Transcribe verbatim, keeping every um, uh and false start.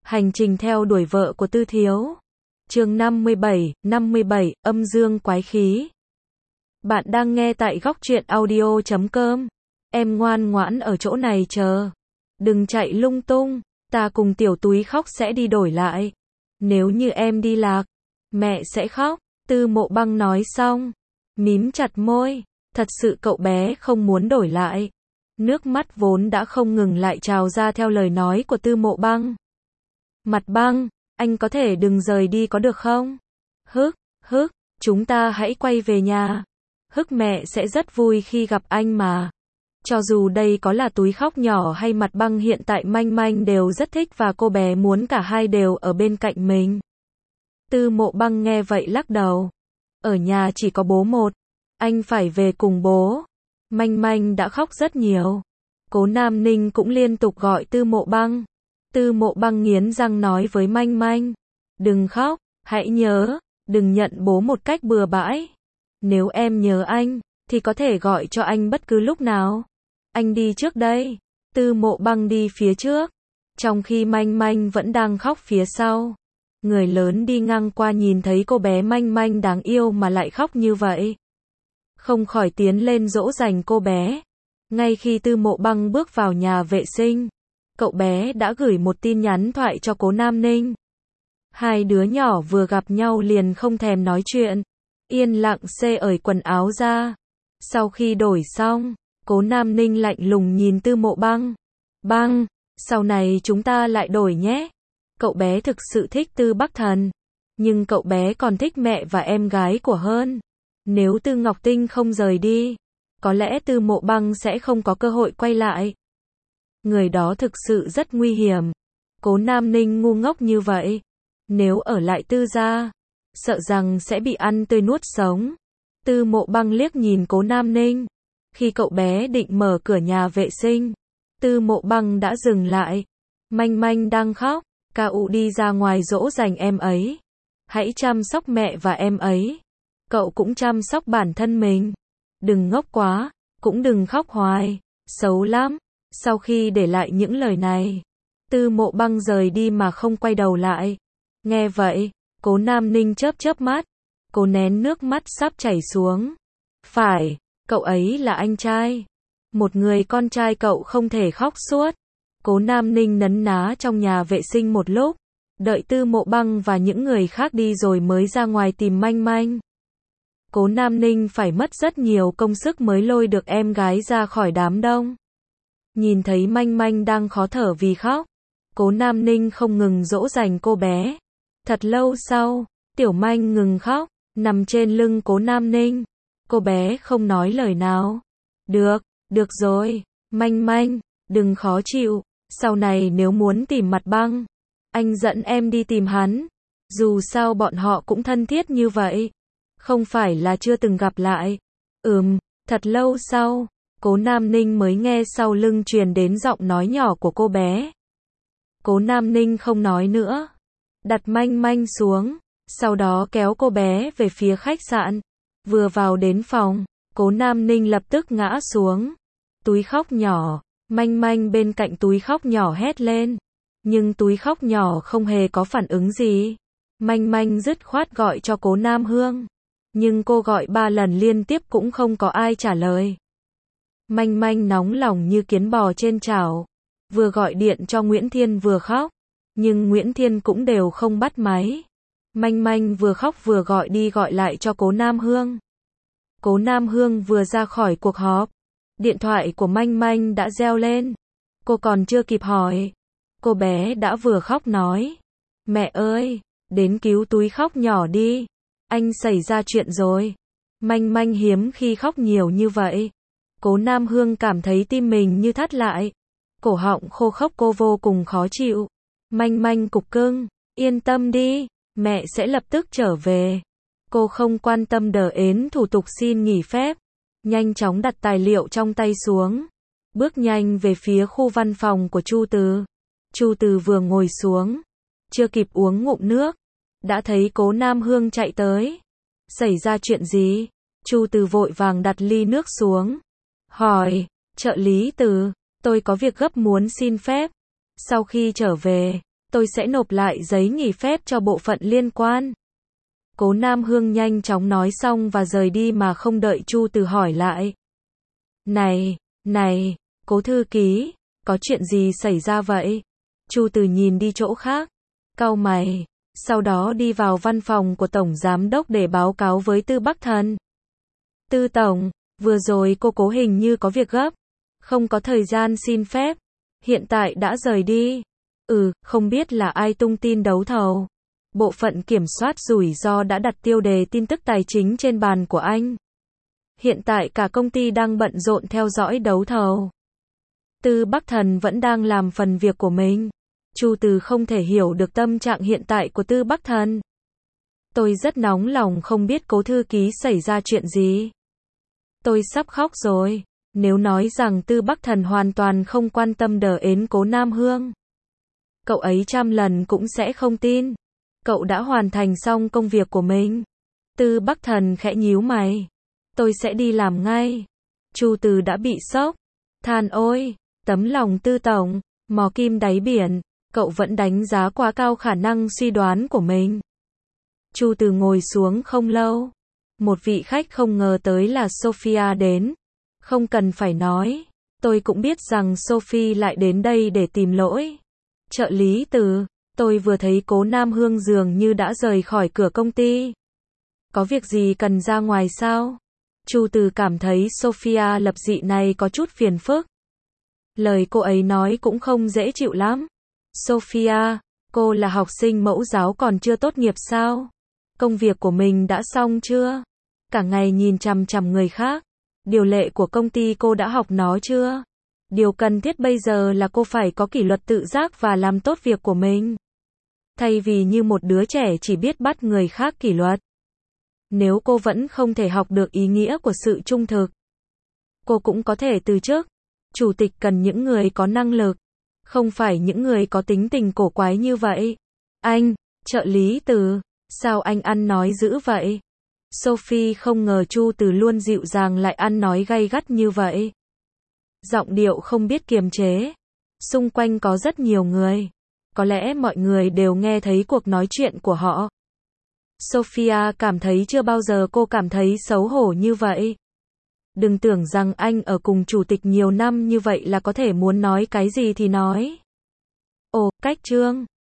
Hành trình theo đuổi vợ của Tư Thiếu. Chương năm mươi bảy, năm mươi bảy, âm dương quái khí. Bạn đang nghe tại góc truyện audio chấm com. Em ngoan ngoãn ở chỗ này chờ. Đừng chạy lung tung, ta cùng tiểu túi khóc sẽ đi đổi lại. Nếu như em đi lạc, mẹ sẽ khóc. Tư Mộ Băng nói xong, mím chặt môi, thật sự cậu bé không muốn đổi lại. Nước mắt vốn đã không ngừng lại trào ra theo lời nói của Tư Mộ Băng. Mặt Băng, anh có thể đừng rời đi có được không? Hức, hức, chúng ta hãy quay về nhà. Hức mẹ sẽ rất vui khi gặp anh mà. Cho dù đây có là túi khóc nhỏ hay Mặt Băng hiện tại Manh Manh đều rất thích và cô bé muốn cả hai đều ở bên cạnh mình. Tư Mộ Băng nghe vậy lắc đầu. Ở nhà chỉ có bố một. Anh phải về cùng bố. Manh Manh đã khóc rất nhiều. Cố Nam Ninh cũng liên tục gọi Tư Mộ Băng. Tư Mộ Băng nghiến răng nói với Manh Manh. Đừng khóc, hãy nhớ, đừng nhận bố một cách bừa bãi. Nếu em nhớ anh, thì có thể gọi cho anh bất cứ lúc nào. Anh đi trước đây. Tư Mộ Băng đi phía trước. Trong khi Manh Manh vẫn đang khóc phía sau. Người lớn đi ngang qua nhìn thấy cô bé Manh Manh đáng yêu mà lại khóc như vậy. Không khỏi tiến lên dỗ dành cô bé. Ngay khi Tư Mộ Băng bước vào nhà vệ sinh, cậu bé đã gửi một tin nhắn thoại cho Cố Nam Ninh. Hai đứa nhỏ vừa gặp nhau liền không thèm nói chuyện. Yên lặng xê ởi quần áo ra. Sau khi đổi xong, Cố Nam Ninh lạnh lùng nhìn Tư Mộ Băng. Băng, sau này chúng ta lại đổi nhé. Cậu bé thực sự thích Tư Bắc Thần. Nhưng cậu bé còn thích mẹ và em gái của hơn. Nếu Tư Ngọc Tinh không rời đi, có lẽ Tư Mộ Băng sẽ không có cơ hội quay lại. Người đó thực sự rất nguy hiểm. Cố Nam Ninh ngu ngốc như vậy. Nếu ở lại Tư gia, sợ rằng sẽ bị ăn tươi nuốt sống. Tư Mộ Băng liếc nhìn Cố Nam Ninh. Khi cậu bé định mở cửa nhà vệ sinh, Tư Mộ Băng đã dừng lại. Manh Manh đang khóc. Ca U đi ra ngoài dỗ dành em ấy. Hãy chăm sóc mẹ và em ấy. Cậu cũng chăm sóc bản thân mình. Đừng ngốc quá, cũng đừng khóc hoài. Xấu lắm. Sau khi để lại những lời này, Tư Mộ Băng rời đi mà không quay đầu lại. Nghe vậy, Cố Nam Ninh chớp chớp mắt. Cô nén nước mắt sắp chảy xuống. Phải, cậu ấy là anh trai. Một người con trai cậu không thể khóc suốt. Cố Nam Ninh nấn ná trong nhà vệ sinh một lúc. Đợi Tư Mộ Băng và những người khác đi rồi mới ra ngoài tìm Manh Manh. Cố Nam Ninh phải mất rất nhiều công sức mới lôi được em gái ra khỏi đám đông. Nhìn thấy Manh Manh đang khó thở vì khóc, Cố Nam Ninh không ngừng dỗ dành cô bé. Thật lâu sau, Tiểu Manh ngừng khóc, nằm trên lưng Cố Nam Ninh. Cô bé không nói lời nào. Được, được rồi, Manh Manh, đừng khó chịu. Sau này nếu muốn tìm Mặt Băng, anh dẫn em đi tìm hắn. Dù sao bọn họ cũng thân thiết như vậy. Không phải là chưa từng gặp lại. Ừm, thật lâu sau, Cố Nam Ninh mới nghe sau lưng truyền đến giọng nói nhỏ của cô bé. Cố Nam Ninh không nói nữa. Đặt Manh Manh xuống. Sau đó kéo cô bé về phía khách sạn. Vừa vào đến phòng, Cố Nam Ninh lập tức ngã xuống. Túi khóc nhỏ. Manh Manh bên cạnh túi khóc nhỏ hét lên. Nhưng túi khóc nhỏ không hề có phản ứng gì. Manh Manh dứt khoát gọi cho Cố Nam Hương. Nhưng cô gọi ba lần liên tiếp cũng không có ai trả lời. Manh Manh nóng lòng như kiến bò trên chảo. Vừa gọi điện cho Nguyễn Thiên vừa khóc. Nhưng Nguyễn Thiên cũng đều không bắt máy. Manh Manh vừa khóc vừa gọi đi gọi lại cho Cố Nam Hương. Cố Nam Hương vừa ra khỏi cuộc họp. Điện thoại của Manh Manh đã reo lên. Cô còn chưa kịp hỏi. Cô bé đã vừa khóc nói. Mẹ ơi, đến cứu túi khóc nhỏ đi. Anh xảy ra chuyện rồi. Manh Manh hiếm khi khóc nhiều như vậy. Cố Nam Hương cảm thấy tim mình như thắt lại. Cổ họng khô khốc cô vô cùng khó chịu. Manh Manh cục cưng. Yên tâm đi, mẹ sẽ lập tức trở về. Cô không quan tâm đờ ến thủ tục xin nghỉ phép. Nhanh chóng đặt tài liệu trong tay xuống. Bước nhanh về phía khu văn phòng của Chu Từ. Chu Từ vừa ngồi xuống. Chưa kịp uống ngụm nước. Đã thấy Cố Nam Hương chạy tới. Xảy ra chuyện gì? Chu Từ vội vàng đặt ly nước xuống. Hỏi, trợ lý Từ, tôi có việc gấp muốn xin phép. Sau khi trở về, tôi sẽ nộp lại giấy nghỉ phép cho bộ phận liên quan. Cố Nam Hương nhanh chóng nói xong và rời đi mà không đợi Chu Từ hỏi lại. Này, này, Cố thư ký, có chuyện gì xảy ra vậy? Chu Từ nhìn đi chỗ khác, cau mày, sau đó đi vào văn phòng của Tổng Giám đốc để báo cáo với Tư Bắc Thần. Tư Tổng, vừa rồi cô Cố hình như có việc gấp, không có thời gian xin phép, hiện tại đã rời đi. Ừ, không biết là ai tung tin đấu thầu. Bộ phận kiểm soát rủi ro đã đặt tiêu đề tin tức tài chính trên bàn của anh. Hiện tại cả công ty đang bận rộn theo dõi đấu thầu. Tư Bắc Thần vẫn đang làm phần việc của mình. Chu Từ không thể hiểu được tâm trạng hiện tại của Tư Bắc Thần. Tôi rất nóng lòng không biết Cố thư ký xảy ra chuyện gì. Tôi sắp khóc rồi. Nếu nói rằng Tư Bắc Thần hoàn toàn không quan tâm đến Cố Nam Hương, cậu ấy trăm lần cũng sẽ không tin. Cậu đã hoàn thành xong công việc của mình. Tư Bắc Thần khẽ nhíu mày. Tôi sẽ đi làm ngay. Chu Từ đã bị sốc. Than ôi, tấm lòng Tư Tổng, mò kim đáy biển, cậu vẫn đánh giá quá cao khả năng suy đoán của mình. Chu Từ ngồi xuống không lâu. Một vị khách không ngờ tới là Sophia đến. Không cần phải nói, tôi cũng biết rằng Sophie lại đến đây để tìm lỗi. Trợ lý Từ, tôi vừa thấy Cố Nam Hương dường như đã rời khỏi cửa công ty. Có việc gì cần ra ngoài sao? Chu Từ cảm thấy Sophia lập dị này có chút phiền phức. Lời cô ấy nói cũng không dễ chịu lắm. Sophia, cô là học sinh mẫu giáo còn chưa tốt nghiệp sao? Công việc của mình đã xong chưa? Cả ngày nhìn chằm chằm người khác. Điều lệ của công ty cô đã học nó chưa? Điều cần thiết bây giờ là cô phải có kỷ luật tự giác và làm tốt việc của mình. Thay vì như một đứa trẻ chỉ biết bắt người khác kỷ luật. Nếu cô vẫn không thể học được ý nghĩa của sự trung thực, cô cũng có thể từ chức. Chủ tịch cần những người có năng lực, không phải những người có tính tình cổ quái như vậy. Anh, trợ lý Từ, sao anh ăn nói dữ vậy? Sophie không ngờ Chu Từ luôn dịu dàng lại ăn nói gay gắt như vậy. Giọng điệu không biết kiềm chế. Xung quanh có rất nhiều người. Có lẽ mọi người đều nghe thấy cuộc nói chuyện của họ. Sophia cảm thấy chưa bao giờ cô cảm thấy xấu hổ như vậy. Đừng tưởng rằng anh ở cùng chủ tịch nhiều năm như vậy là có thể muốn nói cái gì thì nói. Ồ, cách trương.